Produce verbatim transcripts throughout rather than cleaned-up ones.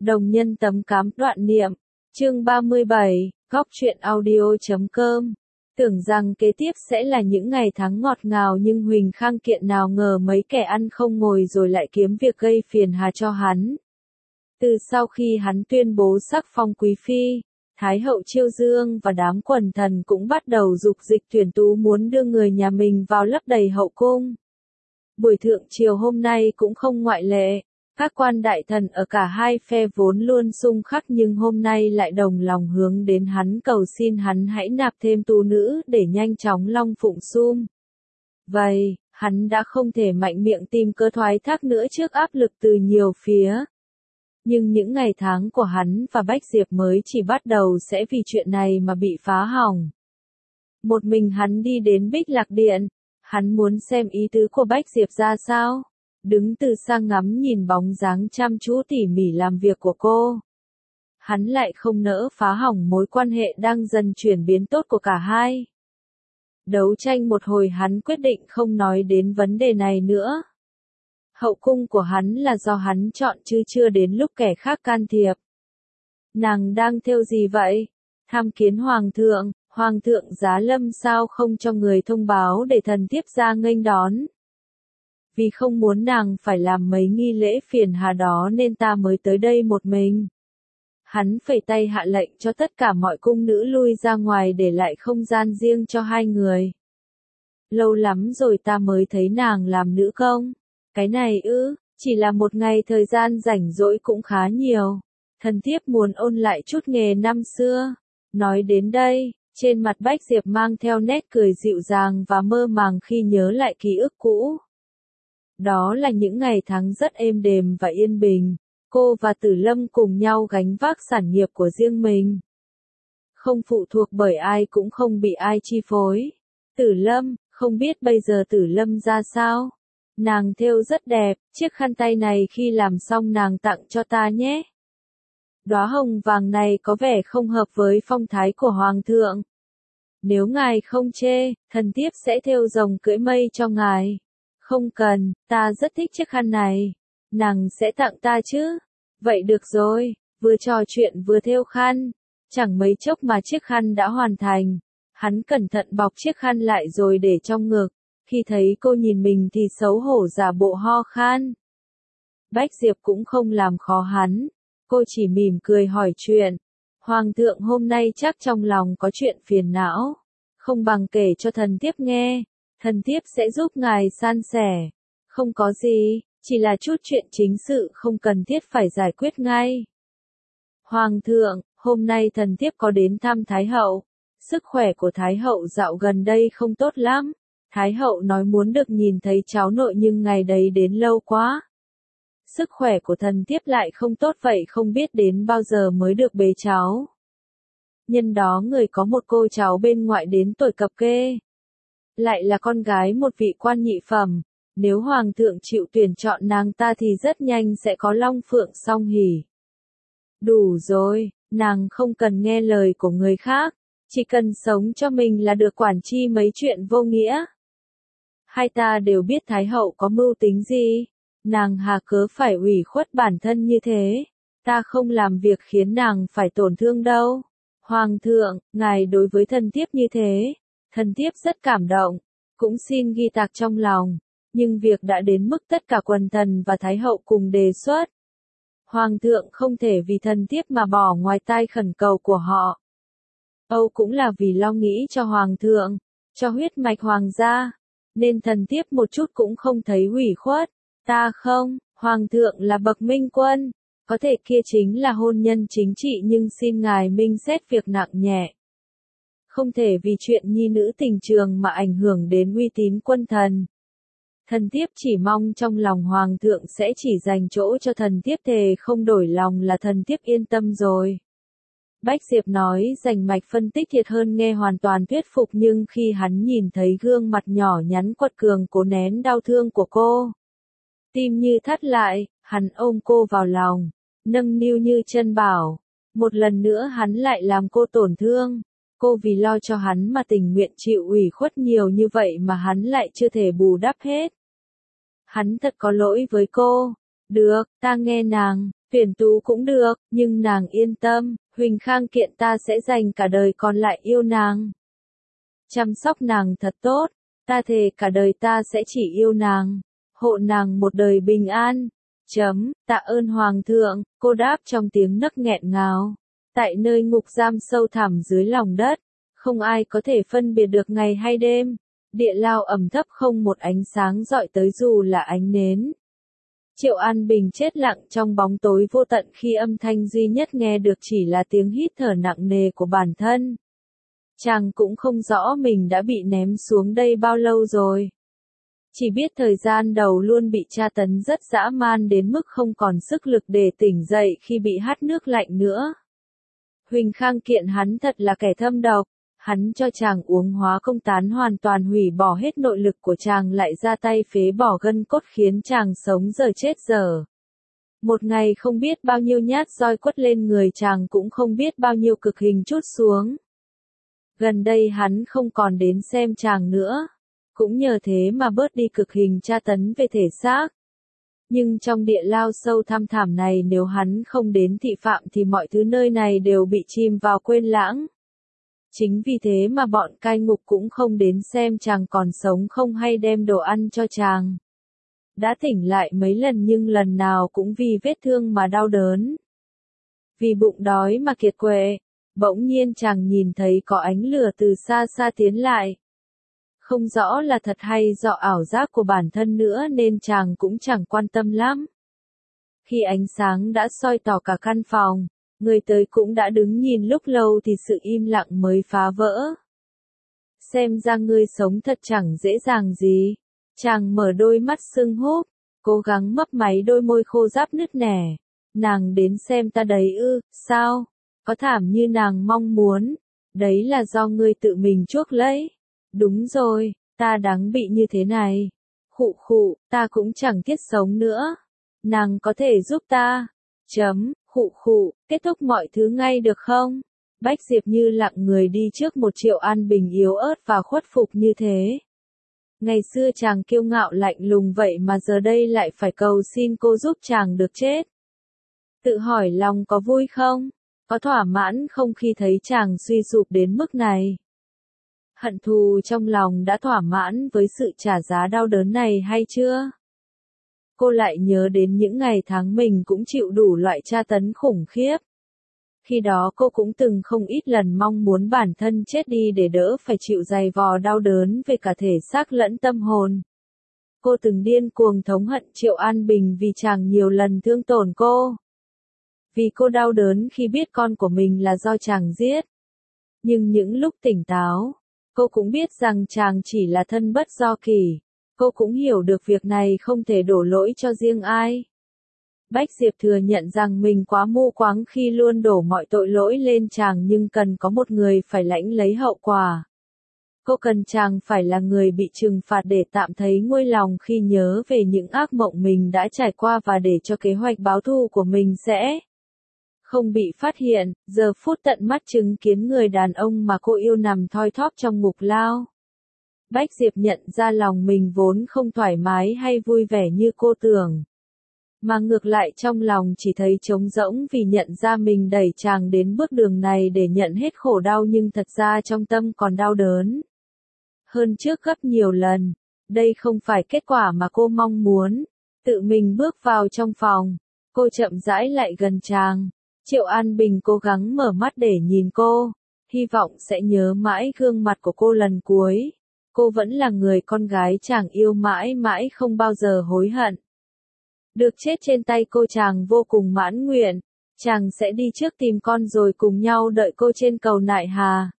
Đồng nhân tấm cám đoạn niệm, chương ba mươi bảy, góc truyện audio chấm com. Tưởng rằng kế tiếp sẽ là những ngày tháng ngọt ngào nhưng Huỳnh Khang Kiện nào ngờ mấy kẻ ăn không ngồi rồi lại kiếm việc gây phiền hà cho hắn. Từ sau khi hắn tuyên bố sắc phong quý phi, Thái hậu Chiêu Dương và đám quần thần cũng bắt đầu dục dịch tuyển tú muốn đưa người nhà mình vào lấp đầy hậu cung. Buổi thượng triều hôm nay cũng không ngoại lệ. Các quan đại thần ở cả hai phe vốn luôn xung khắc nhưng hôm nay lại đồng lòng hướng đến hắn cầu xin hắn hãy nạp thêm tú nữ để nhanh chóng long phụng sum. Vậy, hắn đã không thể mạnh miệng tìm cớ thoái thác nữa trước áp lực từ nhiều phía. Nhưng những ngày tháng của hắn và Bách Diệp mới chỉ bắt đầu sẽ vì chuyện này mà bị phá hỏng. Một mình hắn đi đến Bích Lạc Điện, hắn muốn xem ý tứ của Bách Diệp ra sao. Đứng từ xa ngắm nhìn bóng dáng chăm chú tỉ mỉ làm việc của cô. Hắn lại không nỡ phá hỏng mối quan hệ đang dần chuyển biến tốt của cả hai. Đấu tranh một hồi hắn quyết định không nói đến vấn đề này nữa. Hậu cung của hắn là do hắn chọn chứ chưa đến lúc kẻ khác can thiệp. Nàng đang theo gì vậy? Tham kiến hoàng thượng, hoàng thượng giá lâm sao không cho người thông báo để thần thiếp ra nghênh đón. Vì không muốn nàng phải làm mấy nghi lễ phiền hà đó nên ta mới tới đây một mình. Hắn phẩy tay hạ lệnh cho tất cả mọi cung nữ lui ra ngoài để lại không gian riêng cho hai người. Lâu lắm rồi ta mới thấy nàng làm nữ công. Cái này ư, chỉ là một ngày thời gian rảnh rỗi cũng khá nhiều. Thần thiếp muốn ôn lại chút nghề năm xưa. Nói đến đây, trên mặt Bách Diệp mang theo nét cười dịu dàng và mơ màng khi nhớ lại ký ức cũ. Đó là những ngày tháng rất êm đềm và yên bình, cô và Tử Lâm cùng nhau gánh vác sản nghiệp của riêng mình. Không phụ thuộc bởi ai cũng không bị ai chi phối. Tử Lâm, không biết bây giờ Tử Lâm ra sao? Nàng thêu rất đẹp, chiếc khăn tay này khi làm xong nàng tặng cho ta nhé. Đóa hồng vàng này có vẻ không hợp với phong thái của Hoàng thượng. Nếu ngài không chê, thần thiếp sẽ thêu rồng cưỡi mây cho ngài. Không cần, ta rất thích chiếc khăn này. Nàng sẽ tặng ta chứ? Vậy được rồi, vừa trò chuyện vừa thêu khăn. Chẳng mấy chốc mà chiếc khăn đã hoàn thành. Hắn cẩn thận bọc chiếc khăn lại rồi để trong ngực. Khi thấy cô nhìn mình thì xấu hổ giả bộ ho khan. Bách Diệp cũng không làm khó hắn. Cô chỉ mỉm cười hỏi chuyện. Hoàng thượng hôm nay chắc trong lòng có chuyện phiền não. Không bằng kể cho thần thiếp nghe. Thần thiếp sẽ giúp ngài san sẻ. Không có gì, chỉ là chút chuyện chính sự không cần thiết phải giải quyết ngay. Hoàng thượng, hôm nay thần thiếp có đến thăm Thái hậu. Sức khỏe của Thái hậu dạo gần đây không tốt lắm. Thái hậu nói muốn được nhìn thấy cháu nội nhưng ngày đấy đến lâu quá. Sức khỏe của thần thiếp lại không tốt vậy không biết đến bao giờ mới được bế cháu. Nhân đó người có một cô cháu bên ngoại đến tuổi cập kê. Lại là con gái một vị quan nhị phẩm, nếu hoàng thượng chịu tuyển chọn nàng ta thì rất nhanh sẽ có long phượng song hỷ. Đủ rồi, nàng không cần nghe lời của người khác, chỉ cần sống cho mình là được quản chi mấy chuyện vô nghĩa. Hai ta đều biết Thái hậu có mưu tính gì, nàng hà cớ phải ủy khuất bản thân như thế, ta không làm việc khiến nàng phải tổn thương đâu. Hoàng thượng, ngài đối với thần thiếp như thế. Thần thiếp rất cảm động, cũng xin ghi tạc trong lòng, nhưng việc đã đến mức tất cả quần thần và Thái hậu cùng đề xuất. Hoàng thượng không thể vì thần thiếp mà bỏ ngoài tai khẩn cầu của họ. Âu cũng là vì lo nghĩ cho Hoàng thượng, cho huyết mạch Hoàng gia, nên thần thiếp một chút cũng không thấy ủy khuất. Ta không, Hoàng thượng là bậc minh quân, có thể kia chính là hôn nhân chính trị nhưng xin ngài minh xét việc nặng nhẹ. Không thể vì chuyện nhi nữ tình trường mà ảnh hưởng đến uy tín quân thần. Thần thiếp chỉ mong trong lòng hoàng thượng sẽ chỉ dành chỗ cho thần thiếp thề không đổi lòng là thần thiếp yên tâm rồi. Bách Diệp nói rành mạch phân tích thiệt hơn nghe hoàn toàn thuyết phục nhưng khi hắn nhìn thấy gương mặt nhỏ nhắn quật cường cố nén đau thương của cô. Tim như thắt lại, hắn ôm cô vào lòng, nâng niu như chân bảo. Một lần nữa hắn lại làm cô tổn thương. Cô vì lo cho hắn mà tình nguyện chịu ủy khuất nhiều như vậy mà hắn lại chưa thể bù đắp hết. Hắn thật có lỗi với cô. Được, ta nghe nàng. Tuyển tú cũng được, nhưng nàng yên tâm, Huỳnh Khang Kiện ta sẽ dành cả đời còn lại yêu nàng. Chăm sóc nàng thật tốt, ta thề cả đời ta sẽ chỉ yêu nàng, hộ nàng một đời bình an. Chấm, tạ ơn Hoàng thượng, cô đáp trong tiếng nấc nghẹn ngào. Tại nơi ngục giam sâu thẳm dưới lòng đất, không ai có thể phân biệt được ngày hay đêm. Địa lao ẩm thấp không một ánh sáng rọi tới dù là ánh nến. Triệu An Bình chết lặng trong bóng tối vô tận khi âm thanh duy nhất nghe được chỉ là tiếng hít thở nặng nề của bản thân. Chàng cũng không rõ mình đã bị ném xuống đây bao lâu rồi. Chỉ biết thời gian đầu luôn bị tra tấn rất dã man đến mức không còn sức lực để tỉnh dậy khi bị hắt nước lạnh nữa. Huỳnh Khang Kiện hắn thật là kẻ thâm độc. Hắn cho chàng uống hóa công tán hoàn toàn hủy bỏ hết nội lực của chàng lại ra tay phế bỏ gân cốt khiến chàng sống giờ chết giờ. Một ngày không biết bao nhiêu nhát roi quất lên người chàng cũng không biết bao nhiêu cực hình trút xuống. Gần đây hắn không còn đến xem chàng nữa. Cũng nhờ thế mà bớt đi cực hình tra tấn về thể xác. Nhưng trong địa lao sâu thăm thẳm này nếu hắn không đến thị phạm thì mọi thứ nơi này đều bị chìm vào quên lãng. Chính vì thế mà bọn cai ngục cũng không đến xem chàng còn sống không hay đem đồ ăn cho chàng. Đã tỉnh lại mấy lần nhưng lần nào cũng vì vết thương mà đau đớn. Vì bụng đói mà kiệt quệ, bỗng nhiên chàng nhìn thấy có ánh lửa từ xa xa tiến lại. Không rõ là thật hay do ảo giác của bản thân nữa nên chàng cũng chẳng quan tâm lắm. Khi ánh sáng đã soi tỏ cả căn phòng, người tới cũng đã đứng nhìn lúc lâu thì sự im lặng mới phá vỡ. Xem ra ngươi sống thật chẳng dễ dàng gì. Chàng mở đôi mắt sưng húp, cố gắng mấp máy đôi môi khô ráp nứt nẻ. Nàng đến xem ta đấy ư, sao? Có thảm như nàng mong muốn. Đấy là do ngươi tự mình chuốc lấy. Đúng rồi, ta đáng bị như thế này. Khụ khụ, ta cũng chẳng thiết sống nữa. Nàng có thể giúp ta. Chấm, khụ khụ, kết thúc mọi thứ ngay được không? Bách Diệp như lặng người đi trước một Triệu An Bình yếu ớt và khuất phục như thế. Ngày xưa chàng kiêu ngạo lạnh lùng vậy mà giờ đây lại phải cầu xin cô giúp chàng được chết. Tự hỏi lòng có vui không? Có thỏa mãn không khi thấy chàng suy sụp đến mức này? Hận thù trong lòng đã thỏa mãn với sự trả giá đau đớn này hay chưa? Cô lại nhớ đến những ngày tháng mình cũng chịu đủ loại tra tấn khủng khiếp. Khi đó cô cũng từng không ít lần mong muốn bản thân chết đi để đỡ phải chịu dày vò đau đớn về cả thể xác lẫn tâm hồn. Cô từng điên cuồng thống hận Triệu An Bình vì chàng nhiều lần thương tổn cô. Vì cô đau đớn khi biết con của mình là do chàng giết. Nhưng những lúc tỉnh táo, cô cũng biết rằng chàng chỉ là thân bất do kỷ. Cô cũng hiểu được việc này không thể đổ lỗi cho riêng ai. Bách Diệp thừa nhận rằng mình quá mù quáng khi luôn đổ mọi tội lỗi lên chàng nhưng cần có một người phải lãnh lấy hậu quả. Cô cần chàng phải là người bị trừng phạt để tạm thấy nguôi lòng khi nhớ về những ác mộng mình đã trải qua và để cho kế hoạch báo thù của mình sẽ không bị phát hiện. Giờ phút tận mắt chứng kiến người đàn ông mà cô yêu nằm thoi thóp trong ngục lao. Bách Diệp nhận ra lòng mình vốn không thoải mái hay vui vẻ như cô tưởng. Mà ngược lại trong lòng chỉ thấy trống rỗng vì nhận ra mình đẩy chàng đến bước đường này để nhận hết khổ đau nhưng thật ra trong tâm còn đau đớn. Hơn trước gấp nhiều lần, đây không phải kết quả mà cô mong muốn. Tự mình bước vào trong phòng, cô chậm rãi lại gần chàng. Triệu An Bình cố gắng mở mắt để nhìn cô, hy vọng sẽ nhớ mãi gương mặt của cô lần cuối. Cô vẫn là người con gái chàng yêu mãi mãi không bao giờ hối hận. Được chết trên tay cô chàng vô cùng mãn nguyện, chàng sẽ đi trước tìm con rồi cùng nhau đợi cô trên cầu Nại Hà.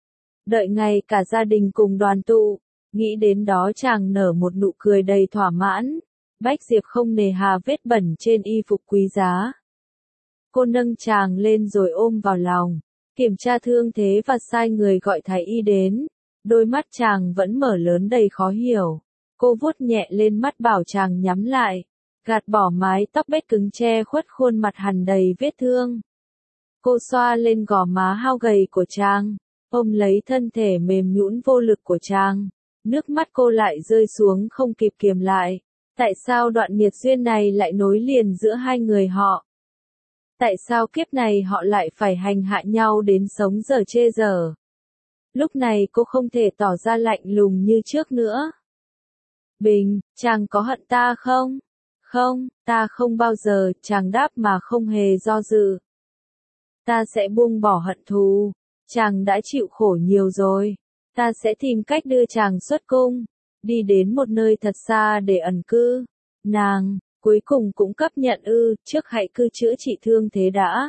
Đợi ngày cả gia đình cùng đoàn tụ, nghĩ đến đó chàng nở một nụ cười đầy thỏa mãn. Bách Diệp không nề hà vết bẩn trên y phục quý giá. Cô nâng chàng lên rồi ôm vào lòng, kiểm tra thương thế và sai người gọi thái y đến. Đôi mắt chàng vẫn mở lớn đầy khó hiểu. Cô vuốt nhẹ lên mắt bảo chàng nhắm lại, gạt bỏ mái tóc bết cứng che khuất khuôn mặt hằn đầy vết thương. Cô xoa lên gò má hao gầy của chàng, ôm lấy thân thể mềm nhũn vô lực của chàng. Nước mắt cô lại rơi xuống không kịp kiềm lại. Tại sao đoạn nghiệt duyên này lại nối liền giữa hai người họ? Tại sao kiếp này họ lại phải hành hạ nhau đến sống dở chê dở? Lúc này cô không thể tỏ ra lạnh lùng như trước nữa. Bình, chàng có hận ta không? Không, ta không bao giờ, chàng đáp mà không hề do dự. Ta sẽ buông bỏ hận thù. Chàng đã chịu khổ nhiều rồi. Ta sẽ tìm cách đưa chàng xuất cung, đi đến một nơi thật xa để ẩn cư. Nàng, cuối cùng cũng chấp nhận ư, trước hãy cứ chữa trị thương thế đã.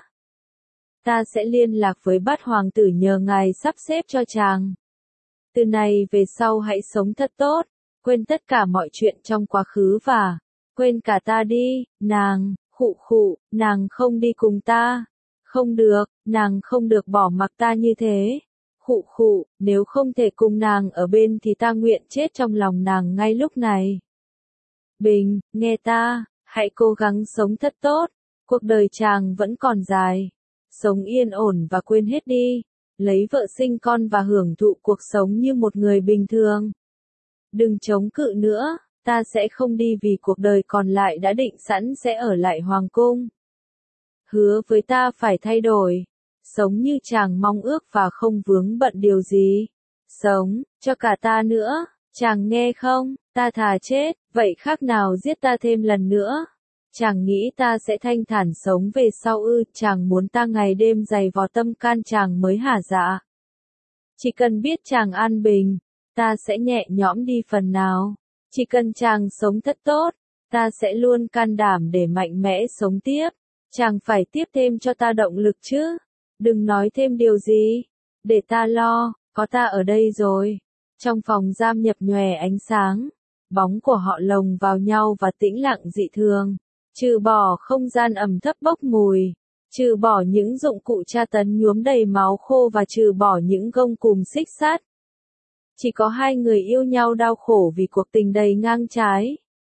Ta sẽ liên lạc với bát hoàng tử nhờ ngài sắp xếp cho chàng. Từ này về sau hãy sống thật tốt, quên tất cả mọi chuyện trong quá khứ và quên cả ta đi. Nàng, khụ khụ, nàng không đi cùng ta. Không được, nàng không được bỏ mặc ta như thế. Khụ khụ, nếu không thể cùng nàng ở bên thì ta nguyện chết trong lòng nàng ngay lúc này. Bình, nghe ta, hãy cố gắng sống thật tốt, cuộc đời chàng vẫn còn dài. Sống yên ổn và quên hết đi, lấy vợ sinh con và hưởng thụ cuộc sống như một người bình thường. Đừng chống cự nữa, ta sẽ không đi vì cuộc đời còn lại đã định sẵn sẽ ở lại hoàng cung. Hứa với ta phải thay đổi, sống như chàng mong ước và không vướng bận điều gì. Sống, cho cả ta nữa, chàng nghe không, ta thà chết, vậy khác nào giết ta thêm lần nữa. Chàng nghĩ ta sẽ thanh thản sống về sau ư, chàng muốn ta ngày đêm dày vò tâm can chàng mới hả dạ. Chỉ cần biết chàng an bình, ta sẽ nhẹ nhõm đi phần nào. Chỉ cần chàng sống thật tốt, ta sẽ luôn can đảm để mạnh mẽ sống tiếp. Chàng phải tiếp thêm cho ta động lực chứ. Đừng nói thêm điều gì. Để ta lo, có ta ở đây rồi. Trong phòng giam nhập nhòe ánh sáng, bóng của họ lồng vào nhau và tĩnh lặng dị thường. Trừ bỏ không gian ẩm thấp bốc mùi, trừ bỏ những dụng cụ tra tấn nhuốm đầy máu khô và trừ bỏ những gông cùm xích sắt. Chỉ có hai người yêu nhau đau khổ vì cuộc tình đầy ngang trái.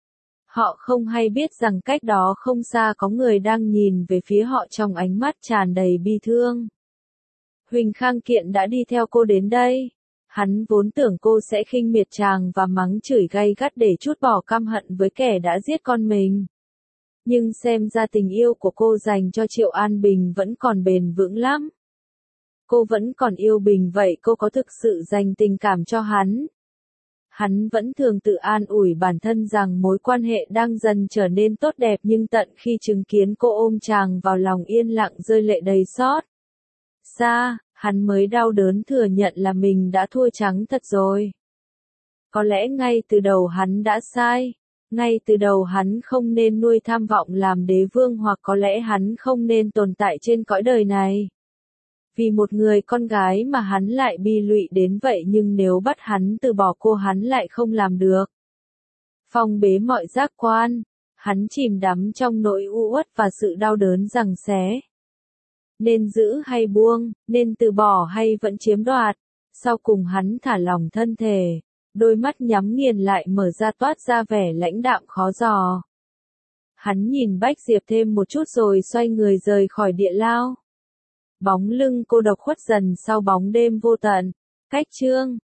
Họ không hay biết rằng cách đó không xa có người đang nhìn về phía họ trong ánh mắt tràn đầy bi thương. Huỳnh Khang Kiện đã đi theo cô đến đây. Hắn vốn tưởng cô sẽ khinh miệt chàng và mắng chửi gay gắt để trút bỏ căm hận với kẻ đã giết con mình. Nhưng xem ra tình yêu của cô dành cho Triệu An Bình vẫn còn bền vững lắm. Cô vẫn còn yêu Bình vậy cô có thực sự dành tình cảm cho hắn? Hắn vẫn thường tự an ủi bản thân rằng mối quan hệ đang dần trở nên tốt đẹp nhưng tận khi chứng kiến cô ôm chàng vào lòng yên lặng rơi lệ đầy xót xa, hắn mới đau đớn thừa nhận là mình đã thua trắng thật rồi. Có lẽ ngay từ đầu hắn đã sai. Ngay từ đầu hắn không nên nuôi tham vọng làm đế vương hoặc có lẽ hắn không nên tồn tại trên cõi đời này. Vì một người con gái mà hắn lại bi lụy đến vậy nhưng nếu bắt hắn từ bỏ cô hắn lại không làm được. Phong bế mọi giác quan, hắn chìm đắm trong nỗi u uất và sự đau đớn giằng xé. Nên giữ hay buông, nên từ bỏ hay vẫn chiếm đoạt, sau cùng hắn thả lỏng thân thể. Đôi mắt nhắm nghiền lại mở ra toát ra vẻ lãnh đạm khó dò. Hắn nhìn Bách Diệp thêm một chút rồi xoay người rời khỏi địa lao. Bóng lưng cô độc khuất dần sau bóng đêm vô tận. Cách chương